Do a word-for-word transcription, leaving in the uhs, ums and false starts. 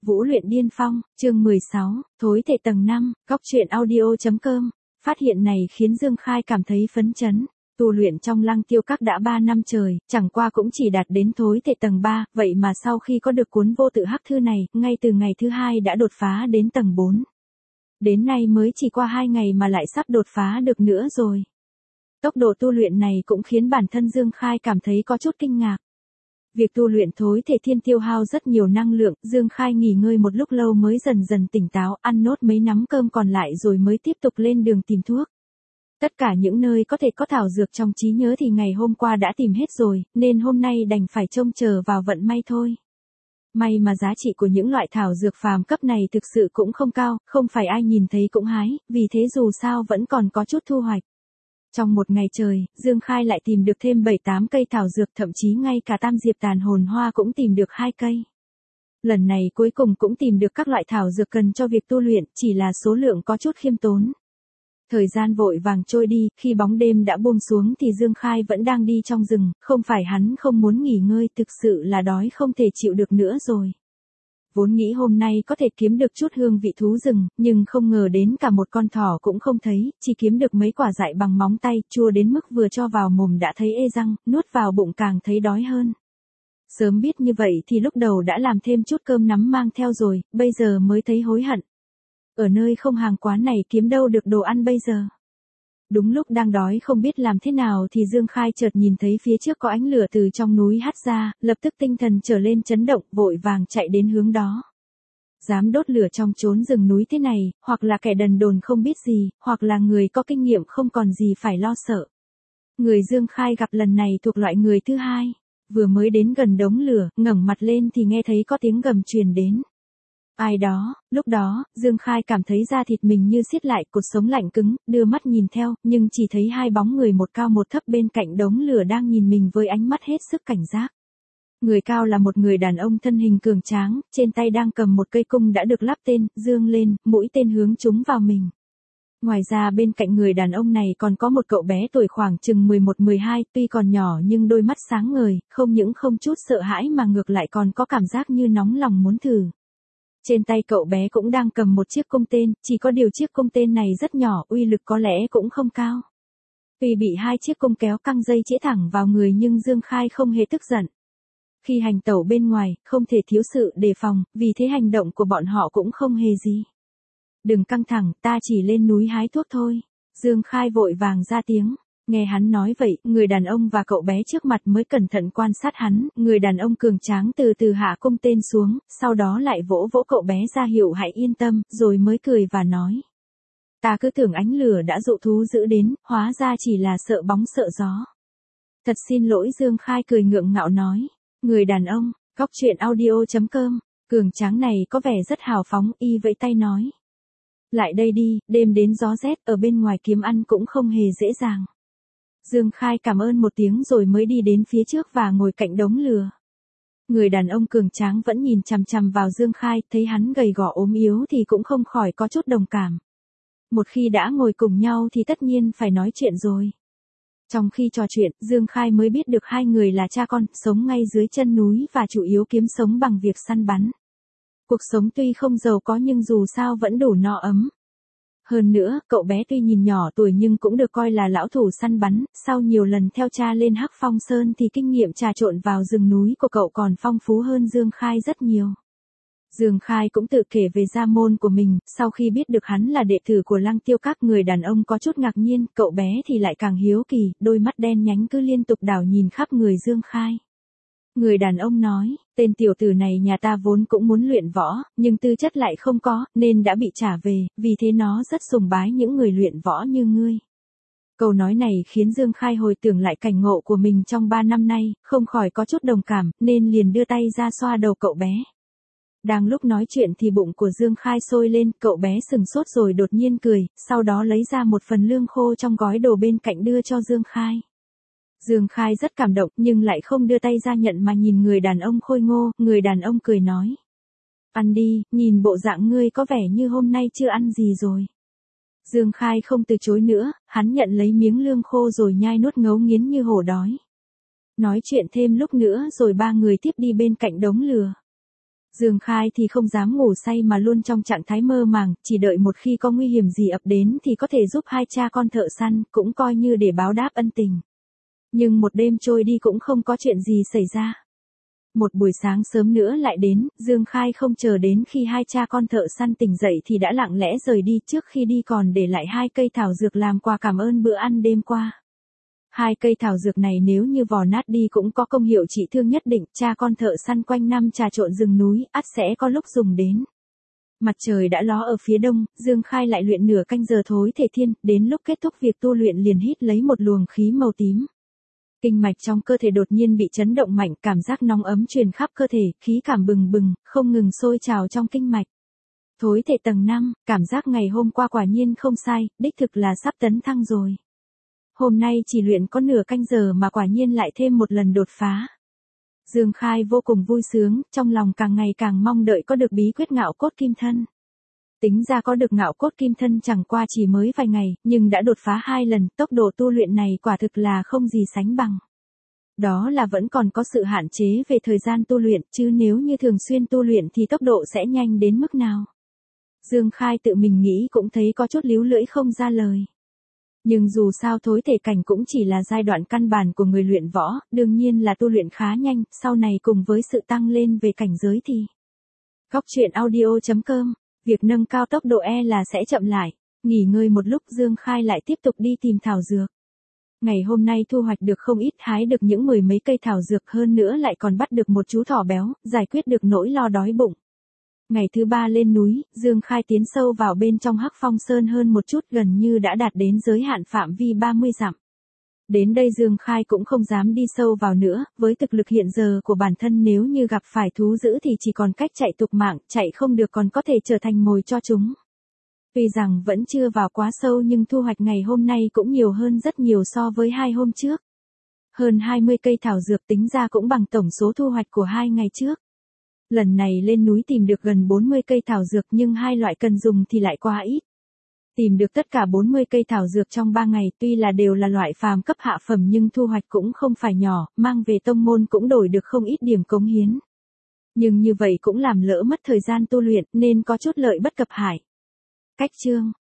Vũ luyện điên phong, chương mười sáu, thối thể tầng năm, góc truyện audio.com. Phát hiện này khiến Dương Khai cảm thấy phấn chấn. Tu luyện trong Lăng Tiêu Các đã ba năm trời, chẳng qua cũng chỉ đạt đến thối thể tầng ba, vậy mà sau khi có được cuốn vô tự hắc thư này, ngay từ ngày thứ hai đã đột phá đến tầng bốn. Đến nay mới chỉ qua hai ngày mà lại sắp đột phá được nữa rồi. Tốc độ tu luyện này cũng khiến bản thân Dương Khai cảm thấy có chút kinh ngạc. Việc tu luyện thối thể thiên tiêu hao rất nhiều năng lượng, Dương Khai nghỉ ngơi một lúc lâu mới dần dần tỉnh táo, ăn nốt mấy nắm cơm còn lại rồi mới tiếp tục lên đường tìm thuốc. Tất cả những nơi có thể có thảo dược trong trí nhớ thì ngày hôm qua đã tìm hết rồi, nên hôm nay đành phải trông chờ vào vận may thôi. May mà giá trị của những loại thảo dược phàm cấp này thực sự cũng không cao, không phải ai nhìn thấy cũng hái, vì thế dù sao vẫn còn có chút thu hoạch. Trong một ngày trời, Dương Khai lại tìm được thêm bảy tám cây thảo dược, thậm chí ngay cả tam diệp tàn hồn hoa cũng tìm được hai cây. Lần này cuối cùng cũng tìm được các loại thảo dược cần cho việc tu luyện, chỉ là số lượng có chút khiêm tốn. Thời gian vội vàng trôi đi, khi bóng đêm đã buông xuống thì Dương Khai vẫn đang đi trong rừng, không phải hắn không muốn nghỉ ngơi, thực sự là đói không thể chịu được nữa rồi. Vốn nghĩ hôm nay có thể kiếm được chút hương vị thú rừng, nhưng không ngờ đến cả một con thỏ cũng không thấy, chỉ kiếm được mấy quả dại bằng móng tay, chua đến mức vừa cho vào mồm đã thấy ê răng, nuốt vào bụng càng thấy đói hơn. Sớm biết như vậy thì lúc đầu đã làm thêm chút cơm nắm mang theo rồi, bây giờ mới thấy hối hận. Ở nơi không hàng quán này kiếm đâu được đồ ăn bây giờ. Đúng lúc đang đói không biết làm thế nào thì Dương Khai chợt nhìn thấy phía trước có ánh lửa từ trong núi hắt ra, lập tức tinh thần trở lên chấn động, vội vàng chạy đến hướng đó. Dám đốt lửa trong chốn rừng núi thế này, hoặc là kẻ đần đồn không biết gì, hoặc là người có kinh nghiệm không còn gì phải lo sợ. Người Dương Khai gặp lần này thuộc loại người thứ hai, vừa mới đến gần đống lửa, ngẩng mặt lên thì nghe thấy có tiếng gầm truyền đến. Ai đó, lúc đó, Dương Khai cảm thấy da thịt mình như siết lại, cột sống lạnh cứng, đưa mắt nhìn theo, nhưng chỉ thấy hai bóng người một cao một thấp bên cạnh đống lửa đang nhìn mình với ánh mắt hết sức cảnh giác. Người cao là một người đàn ông thân hình cường tráng, trên tay đang cầm một cây cung đã được lắp tên, dương lên, mũi tên hướng trúng vào mình. Ngoài ra bên cạnh người đàn ông này còn có một cậu bé tuổi khoảng chừng mười một mười hai, tuy còn nhỏ nhưng đôi mắt sáng ngời, không những không chút sợ hãi mà ngược lại còn có cảm giác như nóng lòng muốn thử. Trên tay cậu bé cũng đang cầm một chiếc cung tên, chỉ có điều chiếc cung tên này rất nhỏ, uy lực có lẽ cũng không cao. Tuy bị hai chiếc cung kéo căng dây chĩa thẳng vào người nhưng Dương Khai không hề tức giận. Khi hành tẩu bên ngoài, không thể thiếu sự đề phòng, vì thế hành động của bọn họ cũng không hề gì. Đừng căng thẳng, ta chỉ lên núi hái thuốc thôi. Dương Khai vội vàng ra tiếng. Nghe hắn nói vậy, người đàn ông và cậu bé trước mặt mới cẩn thận quan sát hắn, người đàn ông cường tráng từ từ hạ cung tên xuống, sau đó lại vỗ vỗ cậu bé ra hiệu hãy yên tâm, rồi mới cười và nói. Ta cứ tưởng ánh lửa đã dụ thú dữ đến, hóa ra chỉ là sợ bóng sợ gió. Thật xin lỗi, Dương Khai cười ngượng ngạo nói. Người đàn ông, góc truyện audio.com, cường tráng này có vẻ rất hào phóng, y vẫy tay nói. Lại đây đi, đêm đến gió rét, ở bên ngoài kiếm ăn cũng không hề dễ dàng. Dương Khai cảm ơn một tiếng rồi mới đi đến phía trước và ngồi cạnh đống lửa. Người đàn ông cường tráng vẫn nhìn chằm chằm vào Dương Khai, thấy hắn gầy gò ốm yếu thì cũng không khỏi có chút đồng cảm. Một khi đã ngồi cùng nhau thì tất nhiên phải nói chuyện rồi. Trong khi trò chuyện, Dương Khai mới biết được hai người là cha con, sống ngay dưới chân núi và chủ yếu kiếm sống bằng việc săn bắn. Cuộc sống tuy không giàu có nhưng dù sao vẫn đủ no ấm. Hơn nữa, cậu bé tuy nhìn nhỏ tuổi nhưng cũng được coi là lão thủ săn bắn, sau nhiều lần theo cha lên Hắc Phong Sơn thì kinh nghiệm trà trộn vào rừng núi của cậu còn phong phú hơn Dương Khai rất nhiều. Dương Khai cũng tự kể về gia môn của mình, sau khi biết được hắn là đệ tử của Lăng Tiêu Các, người đàn ông có chút ngạc nhiên, cậu bé thì lại càng hiếu kỳ, đôi mắt đen nhánh cứ liên tục đảo nhìn khắp người Dương Khai. Người đàn ông nói, tên tiểu tử này nhà ta vốn cũng muốn luyện võ, nhưng tư chất lại không có, nên đã bị trả về, vì thế nó rất sùng bái những người luyện võ như ngươi. Câu nói này khiến Dương Khai hồi tưởng lại cảnh ngộ của mình trong ba năm nay, không khỏi có chút đồng cảm, nên liền đưa tay ra xoa đầu cậu bé. Đang lúc nói chuyện thì bụng của Dương Khai sôi lên, cậu bé sừng sốt rồi đột nhiên cười, sau đó lấy ra một phần lương khô trong gói đồ bên cạnh đưa cho Dương Khai. Dương Khai rất cảm động nhưng lại không đưa tay ra nhận mà nhìn người đàn ông khôi ngô, người đàn ông cười nói. Ăn đi, nhìn bộ dạng ngươi có vẻ như hôm nay chưa ăn gì rồi. Dương Khai không từ chối nữa, hắn nhận lấy miếng lương khô rồi nhai nuốt ngấu nghiến như hổ đói. Nói chuyện thêm lúc nữa rồi ba người tiếp đi bên cạnh đống lửa. Dương Khai thì không dám ngủ say mà luôn trong trạng thái mơ màng, chỉ đợi một khi có nguy hiểm gì ập đến thì có thể giúp hai cha con thợ săn, cũng coi như để báo đáp ân tình. Nhưng một đêm trôi đi cũng không có chuyện gì xảy ra. Một buổi sáng sớm nữa lại đến, Dương Khai không chờ đến khi hai cha con thợ săn tỉnh dậy thì đã lặng lẽ rời đi, trước khi đi còn để lại hai cây thảo dược làm quà cảm ơn bữa ăn đêm qua. Hai cây thảo dược này nếu như vò nát đi cũng có công hiệu trị thương nhất định, cha con thợ săn quanh năm trà trộn rừng núi, ắt sẽ có lúc dùng đến. Mặt trời đã ló ở phía đông, Dương Khai lại luyện nửa canh giờ thối thể thiên, đến lúc kết thúc việc tu luyện liền hít lấy một luồng khí màu tím. Kinh mạch trong cơ thể đột nhiên bị chấn động mạnh, cảm giác nóng ấm truyền khắp cơ thể, khí cảm bừng bừng, không ngừng sôi trào trong kinh mạch. Thối thể tầng năm, cảm giác ngày hôm qua quả nhiên không sai, đích thực là sắp tấn thăng rồi. Hôm nay chỉ luyện có nửa canh giờ mà quả nhiên lại thêm một lần đột phá. Dương Khai vô cùng vui sướng, trong lòng càng ngày càng mong đợi có được bí quyết ngạo cốt kim thân. Tính ra có được ngạo cốt kim thân chẳng qua chỉ mới vài ngày, nhưng đã đột phá hai lần, tốc độ tu luyện này quả thực là không gì sánh bằng. Đó là vẫn còn có sự hạn chế về thời gian tu luyện, chứ nếu như thường xuyên tu luyện thì tốc độ sẽ nhanh đến mức nào. Dương Khai tự mình nghĩ cũng thấy có chút líu lưỡi không ra lời. Nhưng dù sao thối thể cảnh cũng chỉ là giai đoạn căn bản của người luyện võ, đương nhiên là tu luyện khá nhanh, sau này cùng với sự tăng lên về cảnh giới thì. Góc truyện audio chấm com, việc nâng cao tốc độ e là sẽ chậm lại. Nghỉ ngơi một lúc Dương Khai lại tiếp tục đi tìm thảo dược. Ngày hôm nay thu hoạch được không ít, hái được những mười mấy cây thảo dược, hơn nữa lại còn bắt được một chú thỏ béo, giải quyết được nỗi lo đói bụng. Ngày thứ ba lên núi, Dương Khai tiến sâu vào bên trong Hắc Phong Sơn hơn một chút, gần như đã đạt đến giới hạn phạm vi ba mươi dặm. Đến đây Dương Khai cũng không dám đi sâu vào nữa, với thực lực hiện giờ của bản thân nếu như gặp phải thú dữ thì chỉ còn cách chạy tục mạng, chạy không được còn có thể trở thành mồi cho chúng. Tuy rằng vẫn chưa vào quá sâu nhưng thu hoạch ngày hôm nay cũng nhiều hơn rất nhiều so với hai hôm trước. Hơn hai mươi cây thảo dược tính ra cũng bằng tổng số thu hoạch của hai ngày trước. Lần này lên núi tìm được gần bốn mươi cây thảo dược nhưng hai loại cần dùng thì lại quá ít. Tìm được tất cả bốn mươi cây thảo dược trong ba ngày, tuy là đều là loại phàm cấp hạ phẩm nhưng thu hoạch cũng không phải nhỏ, mang về tông môn cũng đổi được không ít điểm cống hiến. Nhưng như vậy cũng làm lỡ mất thời gian tu luyện nên có chút lợi bất cập hại. Cách chương